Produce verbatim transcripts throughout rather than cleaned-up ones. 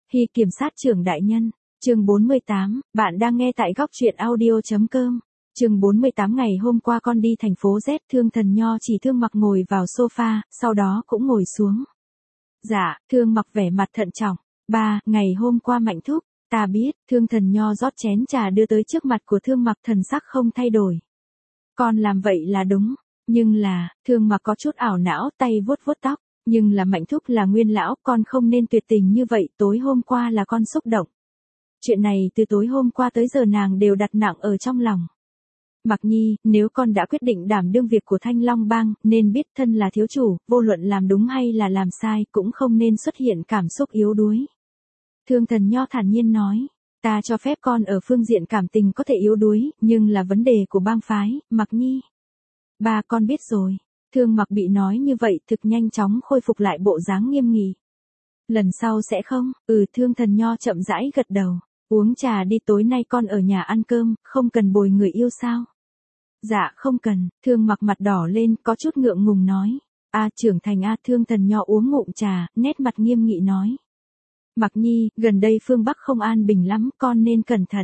Hy kiểm sát trưởng đại nhân, chương bốn mươi tám, bạn đang nghe tại góc truyện audio.com. Chương bốn mươi tám ngày hôm qua con đi thành phố Z, Thương Thần Nho chỉ Thương Mặc ngồi vào sofa, sau đó cũng ngồi xuống. Dạ, Thương Mặc vẻ mặt thận trọng. Ba, ngày hôm qua Mạnh thúc, ta biết, Thương Thần Nho rót chén trà đưa tới trước mặt của Thương Mặc, thần sắc không thay đổi. Con làm vậy là đúng, nhưng là, Thương Mặc có chút ảo não, tay vuốt vuốt tóc. Nhưng là Mạnh thúc là nguyên lão, con không nên tuyệt tình như vậy, tối hôm qua là con xúc động. Chuyện này từ tối hôm qua tới giờ nàng đều đặt nặng ở trong lòng. Mặc Nhi, nếu con đã quyết định đảm đương việc của Thanh Long Bang, nên biết thân là thiếu chủ, vô luận làm đúng hay là làm sai, cũng không nên xuất hiện cảm xúc yếu đuối. Thương Thần Nho thản nhiên nói, ta cho phép con ở phương diện cảm tình có thể yếu đuối, nhưng là vấn đề của bang phái, Mặc Nhi. Ba, con biết rồi. Thương Mặc bị nói như vậy thực nhanh chóng khôi phục lại bộ dáng nghiêm nghị. Lần sau sẽ không, ừ Thương Thần Nho chậm rãi gật đầu. Uống trà đi, tối nay con ở nhà ăn cơm, không cần bồi người yêu sao? Dạ không cần, Thương Mặc mặt đỏ lên, có chút ngượng ngùng nói. A à, trưởng thành A à, Thương Thần Nho uống ngụm trà, nét mặt nghiêm nghị nói. Mặc Nhi, gần đây phương Bắc không an bình lắm, con nên cẩn thận.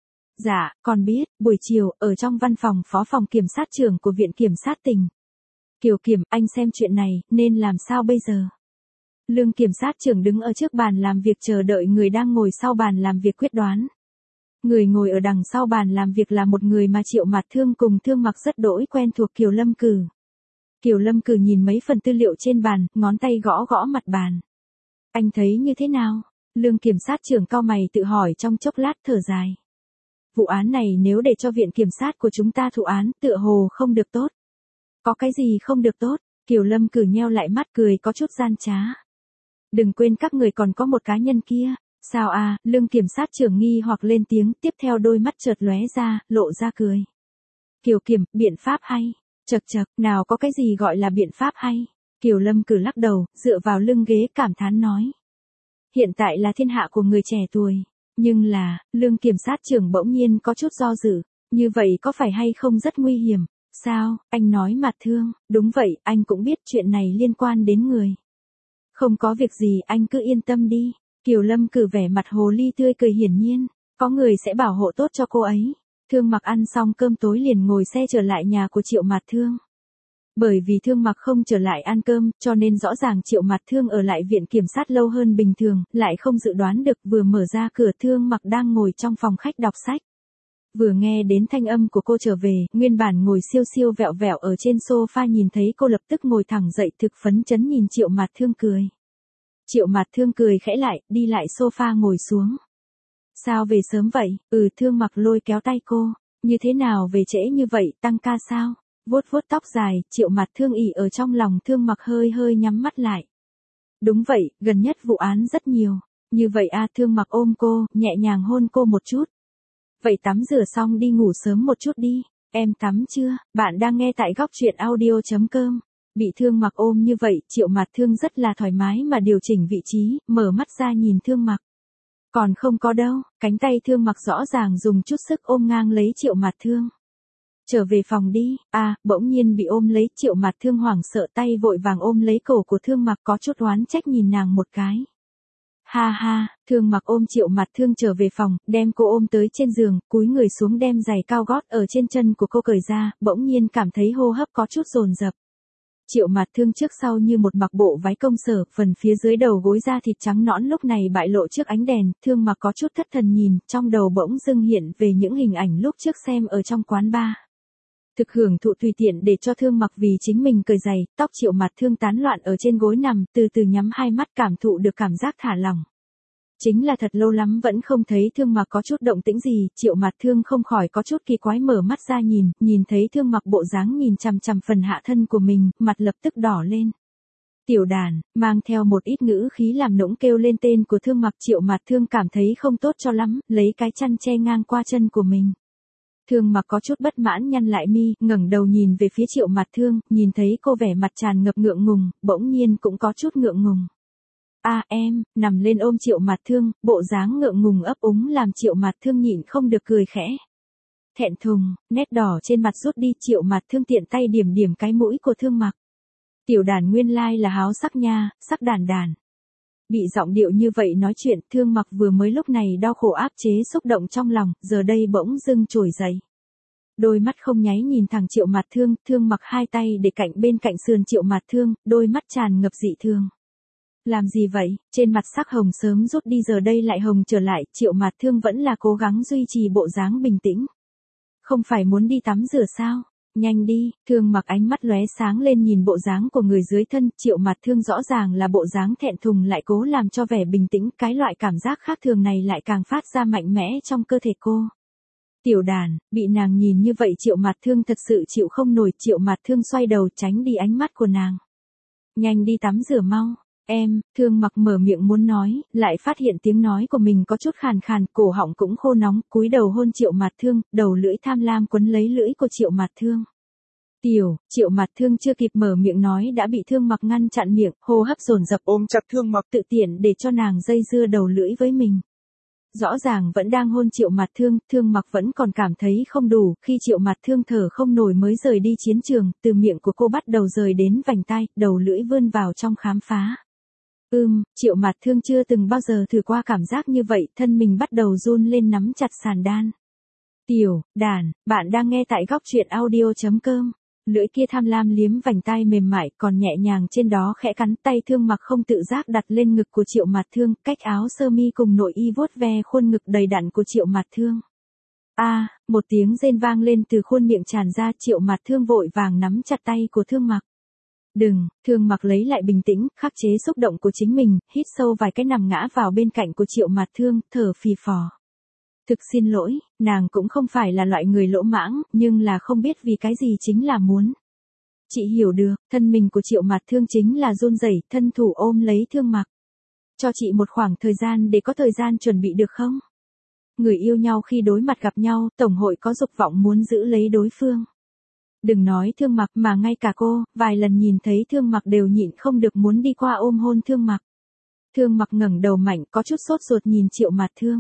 Dạ, con biết, buổi chiều, ở trong văn phòng phó phòng kiểm sát trưởng của Viện Kiểm sát tỉnh. Kiều Kiểm, anh xem chuyện này, nên làm sao bây giờ? Lương kiểm sát trưởng đứng ở trước bàn làm việc chờ đợi người đang ngồi sau bàn làm việc quyết đoán. Người ngồi ở đằng sau bàn làm việc là một người mà Triệu Mạt Thương cùng Thương Mặc rất đỗi quen thuộc, Kiều Lâm Cử. Kiều Lâm Cử nhìn mấy phần tư liệu trên bàn, ngón tay gõ gõ mặt bàn. Anh thấy như thế nào? Lương kiểm sát trưởng cau mày tự hỏi trong chốc lát, thở dài. Vụ án này nếu để cho viện kiểm sát của chúng ta thụ án, tựa hồ không được tốt. Có cái gì không được tốt? Kiều Lâm Cử nheo lại mắt cười có chút gian trá. Đừng quên các người còn có một cá nhân kia. Sao à? Lương kiểm sát trưởng nghi hoặc lên tiếng, tiếp theo đôi mắt chợt lóe ra, lộ ra cười. Kiều Kiểm, biện pháp hay. Chật chật, nào có cái gì gọi là biện pháp hay. Kiều Lâm Cử lắc đầu, dựa vào lưng ghế cảm thán nói. Hiện tại là thiên hạ của người trẻ tuổi. Nhưng là, lương kiểm sát trưởng bỗng nhiên có chút do dự. Như vậy có phải hay không rất nguy hiểm? Sao, anh nói Mạt Thương, đúng vậy, anh cũng biết chuyện này liên quan đến người. Không có việc gì, anh cứ yên tâm đi. Kiều Lâm Cử vẻ mặt hồ ly tươi cười, hiển nhiên, có người sẽ bảo hộ tốt cho cô ấy. Thương Mặc ăn xong cơm tối liền ngồi xe trở lại nhà của Triệu Mạt Thương. Bởi vì Thương Mặc không trở lại ăn cơm, cho nên rõ ràng Triệu Mạt Thương ở lại viện kiểm sát lâu hơn bình thường, lại không dự đoán được vừa mở ra cửa Thương Mặc đang ngồi trong phòng khách đọc sách. Vừa nghe đến thanh âm của cô trở về, nguyên bản ngồi siêu siêu vẹo vẹo ở trên sofa nhìn thấy cô lập tức ngồi thẳng dậy, thực phấn chấn nhìn Triệu Mạt Thương cười. Triệu Mạt Thương cười khẽ lại, đi lại sofa ngồi xuống. Sao về sớm vậy? Ừ Thương Mặc lôi kéo tay cô. Như thế nào về trễ như vậy, tăng ca sao? Vuốt vuốt tóc dài, Triệu Mạt Thương ỉ ở trong lòng Thương Mặc hơi hơi nhắm mắt lại. Đúng vậy, gần nhất vụ án rất nhiều. Như vậy a Thương Mặc ôm cô, nhẹ nhàng hôn cô một chút. Vậy tắm rửa xong đi ngủ sớm một chút đi. Em tắm chưa? Bạn đang nghe tại góc truyện audio.com. Bị Thương Mặc ôm như vậy, Triệu Mạt Thương rất là thoải mái mà điều chỉnh vị trí, mở mắt ra nhìn Thương Mặc. Còn không có đâu, cánh tay Thương Mặc rõ ràng dùng chút sức ôm ngang lấy Triệu Mạt Thương. Trở về phòng đi. À, bỗng nhiên bị ôm lấy, Triệu Mạt Thương hoảng sợ, tay vội vàng ôm lấy cổ của Thương Mặc, có chút oán trách nhìn nàng một cái. Ha ha, Thương Mặc ôm Triệu Mạt Thương trở về phòng, đem cô ôm tới trên giường, cúi người xuống đem giày cao gót ở trên chân của cô cởi ra, bỗng nhiên cảm thấy hô hấp có chút dồn dập. Triệu Mạt Thương trước sau như một mặc bộ váy công sở, phần phía dưới đầu gối da thịt trắng nõn lúc này bại lộ trước ánh đèn, Thương Mặc có chút thất thần nhìn, trong đầu bỗng dưng hiện về những hình ảnh lúc trước xem ở trong quán bar. Thực hưởng thụ tùy tiện để cho Thương Mặc vì chính mình cởi giày, tóc Triệu Mạt Thương tán loạn ở trên gối nằm, từ từ nhắm hai mắt cảm thụ được cảm giác thả lỏng. Chính là thật lâu lắm vẫn không thấy Thương Mặc có chút động tĩnh gì, Triệu Mạt Thương không khỏi có chút kỳ quái mở mắt ra nhìn, nhìn thấy Thương Mặc bộ dáng nhìn chằm chằm phần hạ thân của mình, mặt lập tức đỏ lên. Tiểu đàn, mang theo một ít ngữ khí làm nũng kêu lên tên của Thương Mặc, Triệu Mạt Thương cảm thấy không tốt cho lắm, lấy cái chăn che ngang qua chân của mình. Thương Mặc có chút bất mãn nhăn lại mi, ngẩng đầu nhìn về phía Triệu Mạt Thương, nhìn thấy cô vẻ mặt tràn ngập ngượng ngùng, bỗng nhiên cũng có chút ngượng ngùng. A à, em, nằm lên ôm Triệu Mạt Thương, bộ dáng ngượng ngùng ấp úng làm Triệu Mạt Thương nhịn không được cười khẽ. Thẹn thùng, nét đỏ trên mặt rút đi, Triệu Mạt Thương tiện tay điểm điểm cái mũi của Thương Mặc. Tiểu đàn nguyên lai là háo sắc nha, sắc đàn đàn. Bị giọng điệu như vậy nói chuyện, Thương Mặc vừa mới lúc này đau khổ áp chế xúc động trong lòng, giờ đây bỗng dưng trồi dậy. Đôi mắt không nháy nhìn thẳng Triệu Mạt Thương, Thương Mặc hai tay để cạnh bên cạnh sườn Triệu Mạt Thương, đôi mắt tràn ngập dị thương. Làm gì vậy? Trên mặt sắc hồng sớm rút đi giờ đây lại hồng trở lại, Triệu Mạt Thương vẫn là cố gắng duy trì bộ dáng bình tĩnh. Không phải muốn đi tắm rửa sao? Nhanh đi, Thương Mặc ánh mắt lóe sáng lên nhìn bộ dáng của người dưới thân, Triệu Mạt Thương rõ ràng là bộ dáng thẹn thùng lại cố làm cho vẻ bình tĩnh, cái loại cảm giác khác thường này lại càng phát ra mạnh mẽ trong cơ thể cô. Tiểu Đàn, bị nàng nhìn như vậy Triệu Mạt Thương thật sự chịu không nổi, Triệu Mạt Thương xoay đầu tránh đi ánh mắt của nàng. Nhanh đi tắm rửa mau. Em, Thương Mặc mở miệng muốn nói, lại phát hiện tiếng nói của mình có chút khàn khàn, cổ họng cũng khô nóng, cúi đầu hôn Triệu Mạt Thương, đầu lưỡi tham lam quấn lấy lưỡi của Triệu Mạt Thương. Tiểu, Triệu Mạt Thương chưa kịp mở miệng nói đã bị Thương Mặc ngăn chặn miệng, hô hấp dồn dập ôm chặt Thương Mặc tự tiện để cho nàng dây dưa đầu lưỡi với mình. Rõ ràng vẫn đang hôn Triệu Mạt Thương, Thương Mặc vẫn còn cảm thấy không đủ, khi Triệu Mạt Thương thở không nổi mới rời đi chiến trường, từ miệng của cô bắt đầu rời đến vành tai, đầu lưỡi vươn vào trong khám phá. Ừm, Triệu Mạt Thương chưa từng bao giờ thử qua cảm giác như vậy, thân mình bắt đầu run lên nắm chặt sàn đan. Tiểu, Đàn, bạn đang nghe tại góc truyện audio chấm com. Lưỡi kia tham lam liếm vành tai mềm mại còn nhẹ nhàng trên đó khẽ cắn, tay Thương Mặc không tự giác đặt lên ngực của Triệu Mạt Thương, cách áo sơ mi cùng nội y vuốt ve khuôn ngực đầy đặn của Triệu Mạt Thương. A, à, một tiếng rên vang lên từ khuôn miệng tràn ra, Triệu Mạt Thương vội vàng nắm chặt tay của Thương Mặc. Đừng, Thương Mặc lấy lại bình tĩnh, khắc chế xúc động của chính mình, hít sâu vài cái nằm ngã vào bên cạnh của Triệu Mạt Thương, thở phì phò. Thực xin lỗi, nàng cũng không phải là loại người lỗ mãng, nhưng là không biết vì cái gì chính là muốn. Chị hiểu được, thân mình của Triệu Mạt Thương chính là run rẩy, thân thủ ôm lấy Thương Mặc. Cho chị một khoảng thời gian để có thời gian chuẩn bị được không? Người yêu nhau khi đối mặt gặp nhau, tổng hội có dục vọng muốn giữ lấy đối phương. Đừng nói Thương Mặc mà ngay cả cô, vài lần nhìn thấy Thương Mặc đều nhịn không được muốn đi qua ôm hôn Thương Mặc. Thương Mặc ngẩng đầu mạnh có chút sốt ruột nhìn Triệu Mạt Thương.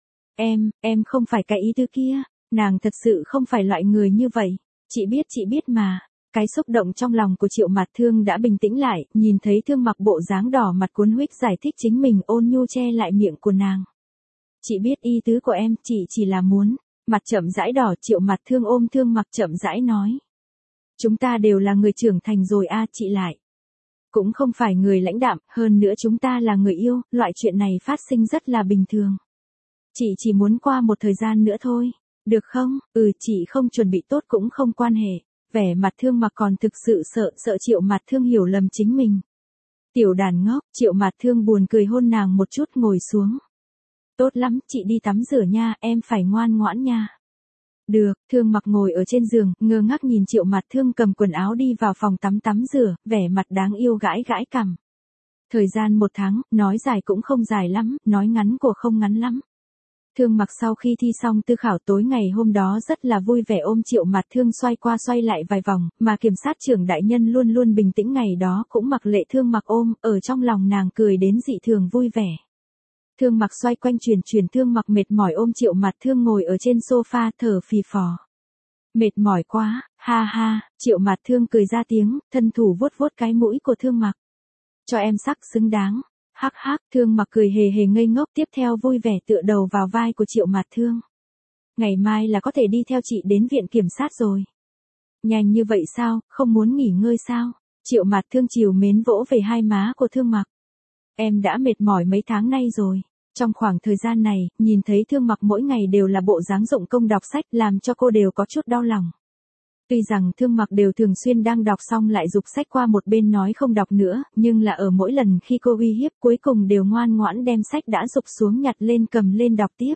Em, em không phải cái ý tứ kia, nàng thật sự không phải loại người như vậy, chị biết chị biết mà. Cái xúc động trong lòng của Triệu Mạt Thương đã bình tĩnh lại, nhìn thấy Thương Mặc bộ dáng đỏ mặt cuốn huých giải thích chính mình, ôn nhu che lại miệng của nàng. Chị biết ý tứ của em, chị chỉ là muốn. Mặt chậm rãi đỏ, Triệu Mạt Thương ôm Thương Mặc chậm rãi nói. Chúng ta đều là người trưởng thành rồi a, chị lại. Cũng không phải người lãnh đạm, hơn nữa chúng ta là người yêu, loại chuyện này phát sinh rất là bình thường. Chị chỉ muốn qua một thời gian nữa thôi. Được không? Ừ, chị không chuẩn bị tốt cũng không quan hệ. Vẻ mặt Thương Mặc còn thực sự sợ, sợ Triệu Mạt Thương hiểu lầm chính mình. Tiểu Đàn ngốc, Triệu Mạt Thương buồn cười hôn nàng một chút, ngồi xuống. Tốt lắm, chị đi tắm rửa nha, em phải ngoan ngoãn nha. Được, Thương Mặc ngồi ở trên giường, ngơ ngác nhìn Triệu Mạt Thương cầm quần áo đi vào phòng tắm tắm rửa, vẻ mặt đáng yêu gãi gãi cằm. Thời gian một tháng, nói dài cũng không dài lắm, nói ngắn của không ngắn lắm. Thương Mặc sau khi thi xong tư khảo tối ngày hôm đó rất là vui vẻ ôm Triệu Mạt Thương xoay qua xoay lại vài vòng, mà kiểm sát trưởng đại nhân luôn luôn bình tĩnh ngày đó cũng mặc lệ Thương Mặc ôm, ở trong lòng nàng cười đến dị thường vui vẻ. Thương Mặc xoay quanh chuyển chuyển, Thương Mặc mệt mỏi ôm Triệu Mạt Thương ngồi ở trên sofa thở phì phò. Mệt mỏi quá, ha ha, Triệu Mạt Thương cười ra tiếng, thân thủ vuốt vuốt cái mũi của Thương Mặc. Cho em sắc xứng đáng. Hắc hắc, Thương Mặc cười hề hề ngây ngốc, tiếp theo vui vẻ tựa đầu vào vai của Triệu Mạt Thương. Ngày mai là có thể đi theo chị đến viện kiểm sát rồi. Nhanh như vậy sao, không muốn nghỉ ngơi sao? Triệu Mạt Thương trìu mến vỗ về hai má của Thương Mặc. Em đã mệt mỏi mấy tháng nay rồi. Trong khoảng thời gian này, nhìn thấy Thương Mặc mỗi ngày đều là bộ dáng dụng công đọc sách làm cho cô đều có chút đau lòng. Tuy rằng Thương Mặc đều thường xuyên đang đọc xong lại giục sách qua một bên nói không đọc nữa, nhưng là ở mỗi lần khi cô uy hiếp cuối cùng đều ngoan ngoãn đem sách đã giục xuống nhặt lên cầm lên đọc tiếp.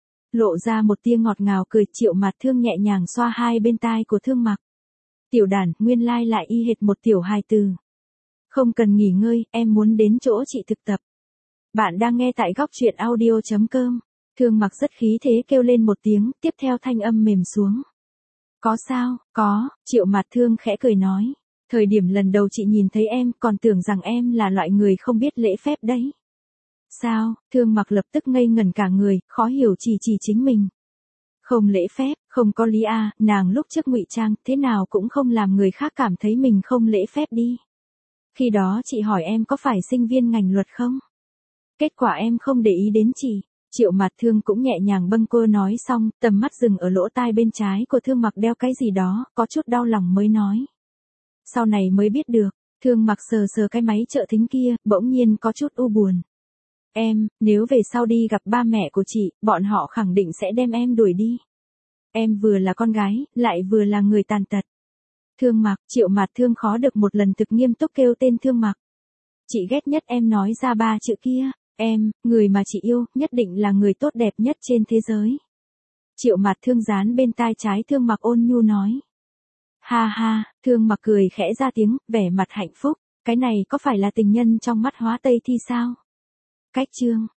Lộ ra một tia ngọt ngào cười, Triệu Mạt Thương nhẹ nhàng xoa hai bên tai của Thương Mặc. Tiểu Đàn, nguyên lai lại y hệt một tiểu hài từ. Không cần nghỉ ngơi, em muốn đến chỗ chị thực tập. Bạn đang nghe tại góc truyện audio chấm com. Thương Mặc rất khí thế kêu lên một tiếng, tiếp theo thanh âm mềm xuống. Có sao, có, Triệu Mạt Thương khẽ cười nói. Thời điểm lần đầu chị nhìn thấy em còn tưởng rằng em là loại người không biết lễ phép đấy. Sao, Thương Mặc lập tức ngây ngẩn cả người, khó hiểu chỉ chỉ chính mình. Không lễ phép, không có lý a, nàng lúc trước ngụy trang, thế nào cũng không làm người khác cảm thấy mình không lễ phép đi. Khi đó chị hỏi em có phải sinh viên ngành luật không? Kết quả em không để ý đến chị. Triệu Mạt Thương cũng nhẹ nhàng bâng quơ nói xong, tầm mắt dừng ở lỗ tai bên trái của Thương Mặc đeo cái gì đó, có chút đau lòng mới nói. Sau này mới biết được, Thương Mặc sờ sờ cái máy trợ thính kia, bỗng nhiên có chút u buồn. Em, nếu về sau đi gặp ba mẹ của chị, bọn họ khẳng định sẽ đem em đuổi đi. Em vừa là con gái, lại vừa là người tàn tật. Thương Mặc, Triệu Mạt Thương khó được một lần thực nghiêm túc kêu tên Thương Mặc. Chị ghét nhất em nói ra ba chữ kia. Em, người mà chị yêu, nhất định là người tốt đẹp nhất trên thế giới. Triệu Mạt Thương dán bên tai trái Thương Mặc ôn nhu nói. Ha ha, Thương Mặc cười khẽ ra tiếng, vẻ mặt hạnh phúc. Cái này có phải là tình nhân trong mắt Hóa Tây Thi sao? Cách chương.